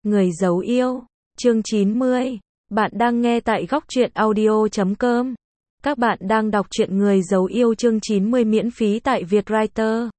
Người giấu yêu, chương 90. Bạn đang nghe tại góc truyện audio.com. Các bạn đang đọc truyện Người giấu yêu chương 90 miễn phí tại Vietwriter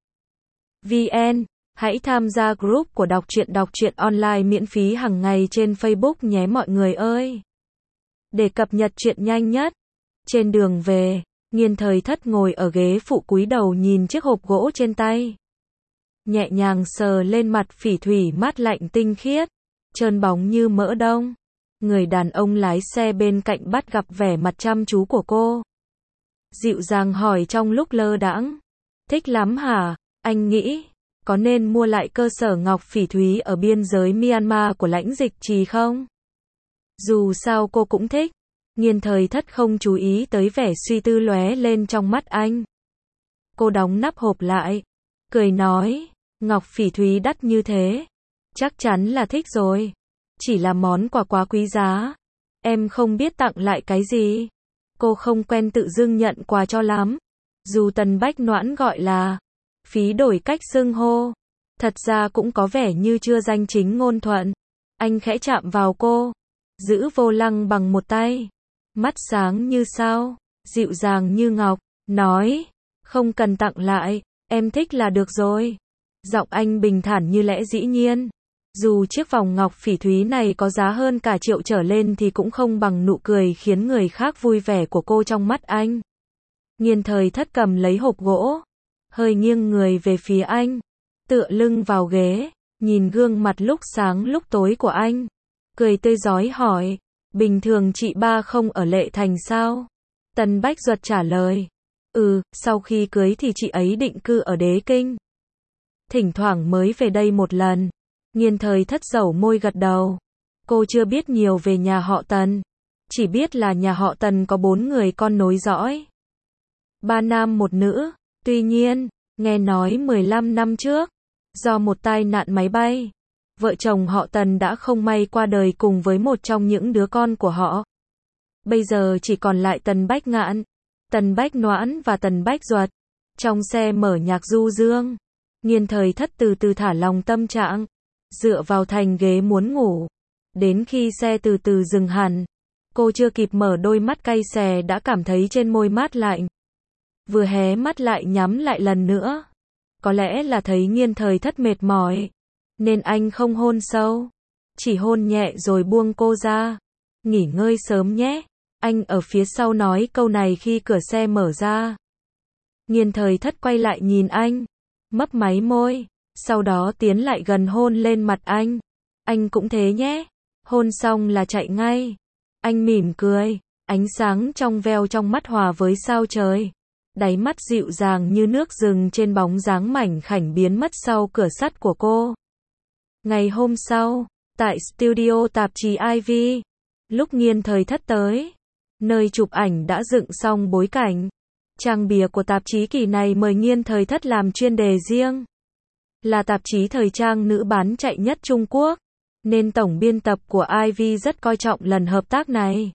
VN. Hãy tham gia group của đọc truyện online miễn phí hàng ngày trên Facebook nhé mọi người ơi. Để cập nhật truyện nhanh nhất. Trên đường về, Nghiên Thời Thất ngồi ở ghế phụ cúi đầu nhìn chiếc hộp gỗ trên tay. Nhẹ nhàng sờ lên mặt phỉ thủy mát lạnh tinh khiết, trơn bóng như mỡ đông. Người đàn ông lái xe bên cạnh bắt gặp vẻ mặt chăm chú của cô. Dịu dàng hỏi trong lúc lơ đãng. Thích lắm hả? Anh nghĩ, có nên mua lại cơ sở ngọc phỉ thúy ở biên giới Myanmar của Lãnh Dịch Trì không? Dù sao cô cũng thích. Nghiên Thời Thất không chú ý tới vẻ suy tư lóe lên trong mắt anh. Cô đóng nắp hộp lại, cười nói, ngọc phỉ thúy đắt như thế, chắc chắn là thích rồi. Chỉ là món quà quá quý giá, em không biết tặng lại cái gì. Cô không quen tự dưng nhận quà cho lắm. Dù Tần Bách Noãn gọi là phí đổi cách xưng hô, thật ra cũng có vẻ như chưa danh chính ngôn thuận. Anh khẽ chạm vào cô, giữ vô lăng bằng một tay, mắt sáng như sao, dịu dàng như ngọc, nói, không cần tặng lại, em thích là được rồi. Giọng anh bình thản như lẽ dĩ nhiên. Dù chiếc vòng ngọc phỉ thúy này có giá hơn cả triệu trở lên thì cũng không bằng nụ cười khiến người khác vui vẻ của cô trong mắt anh. Nghiên Thời Thất cầm lấy hộp gỗ, hơi nghiêng người về phía anh, tựa lưng vào ghế, nhìn gương mặt lúc sáng lúc tối của anh, cười tươi rói hỏi, bình thường chị ba không ở Lệ Thành sao? Tần Bách Duật trả lời, sau khi cưới thì chị ấy định cư ở Đế Kinh. Thỉnh thoảng mới về đây một lần. Nghiên Thời Thất dẩu môi gật đầu. Cô chưa biết nhiều về nhà họ Tần, chỉ biết là nhà họ Tần có 4 người con nối dõi, 3 nam 1 nữ. Tuy nhiên, nghe nói 15 năm trước, do một tai nạn máy bay, vợ chồng họ Tần đã không may qua đời cùng với một trong những đứa con của họ. Bây giờ chỉ còn lại Tần Bách Ngạn, Tần Bách Noãn và Tần Bách Duật. Trong xe mở nhạc du dương, Nghiên Thời Thất từ từ thả lòng tâm trạng, dựa vào thành ghế muốn ngủ. Đến khi xe từ từ dừng hẳn, cô chưa kịp mở đôi mắt cay xè đã cảm thấy trên môi mát lạnh. Vừa hé mắt lại nhắm lại lần nữa. Có lẽ là thấy Nghiên Thời Thất mệt mỏi, nên anh không hôn sâu, chỉ hôn nhẹ rồi buông cô ra. Nghỉ ngơi sớm nhé. Anh ở phía sau nói câu này khi cửa xe mở ra. Nghiên Thời Thất quay lại nhìn anh, mấp máy môi, sau đó tiến lại gần hôn lên mặt anh. Anh cũng thế nhé. Hôn xong là chạy ngay. Anh mỉm cười, ánh sáng trong veo trong mắt hòa với sao trời. Đáy mắt dịu dàng như nước rừng trên bóng dáng mảnh khảnh biến mất sau cửa sắt của cô. Ngày hôm sau, tại studio tạp chí Ivy, lúc Nghiên Thời Thất tới, nơi chụp ảnh đã dựng xong bối cảnh. Trang bìa của tạp chí kỳ này mời Nghiên Thời Thất làm chuyên đề riêng. Là tạp chí thời trang nữ bán chạy nhất Trung Quốc, nên tổng biên tập của Ivy rất coi trọng lần hợp tác này.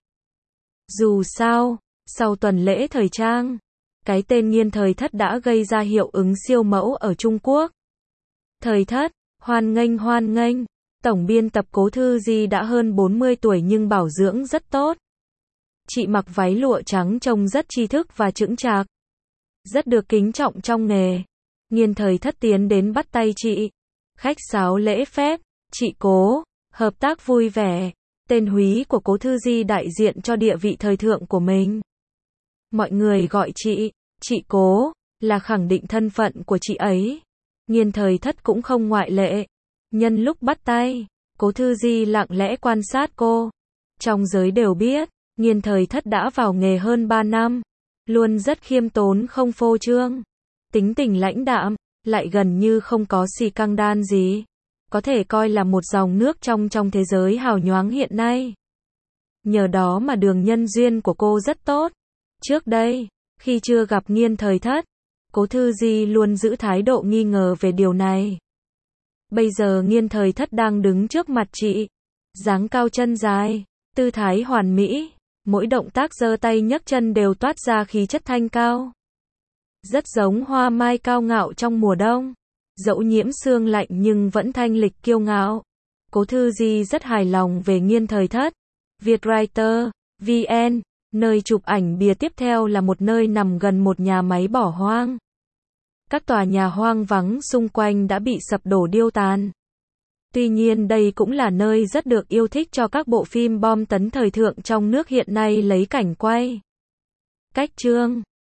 Dù sao, sau tuần lễ thời trang, cái tên Nghiên Thời Thất đã gây ra hiệu ứng siêu mẫu ở Trung Quốc. Thời Thất, hoan nghênh, tổng biên tập Cố Thư Di đã hơn 40 tuổi nhưng bảo dưỡng rất tốt. Chị mặc váy lụa trắng trông rất tri thức và chững chạc, rất được kính trọng trong nghề. Nghiên Thời Thất tiến đến bắt tay chị, khách sáo lễ phép, chị Cố, hợp tác vui vẻ. Tên húy của Cố Thư Di đại diện cho địa vị thời thượng của mình. Mọi người gọi chị Cố, là khẳng định thân phận của chị ấy. Nghiên Thời Thất cũng không ngoại lệ. Nhân lúc bắt tay, Cố Thư Di lặng lẽ quan sát cô. Trong giới đều biết, Nghiên Thời Thất đã vào nghề hơn 3 năm, luôn rất khiêm tốn không phô trương. Tính tình lãnh đạm, lại gần như không có xì căng đan gì. Có thể coi là một dòng nước trong thế giới hào nhoáng hiện nay. Nhờ đó mà đường nhân duyên của cô rất tốt. Trước đây, khi chưa gặp Nghiên Thời Thất, Cố Thư Di luôn giữ thái độ nghi ngờ về điều này. Bây giờ Nghiên Thời Thất đang đứng trước mặt chị, dáng cao chân dài, tư thái hoàn mỹ, mỗi động tác giơ tay nhấc chân đều toát ra khí chất thanh cao. Rất giống hoa mai cao ngạo trong mùa đông, dẫu nhiễm sương lạnh nhưng vẫn thanh lịch kiêu ngạo. Cố Thư Di rất hài lòng về nghiên thời thất. Vietwriter VN, nơi chụp ảnh bìa tiếp theo là một nơi nằm gần một nhà máy bỏ hoang. Các tòa nhà hoang vắng xung quanh đã bị sập đổ điêu tàn. Tuy nhiên đây cũng là nơi rất được yêu thích cho các bộ phim bom tấn thời thượng trong nước hiện nay lấy cảnh quay. Cách chương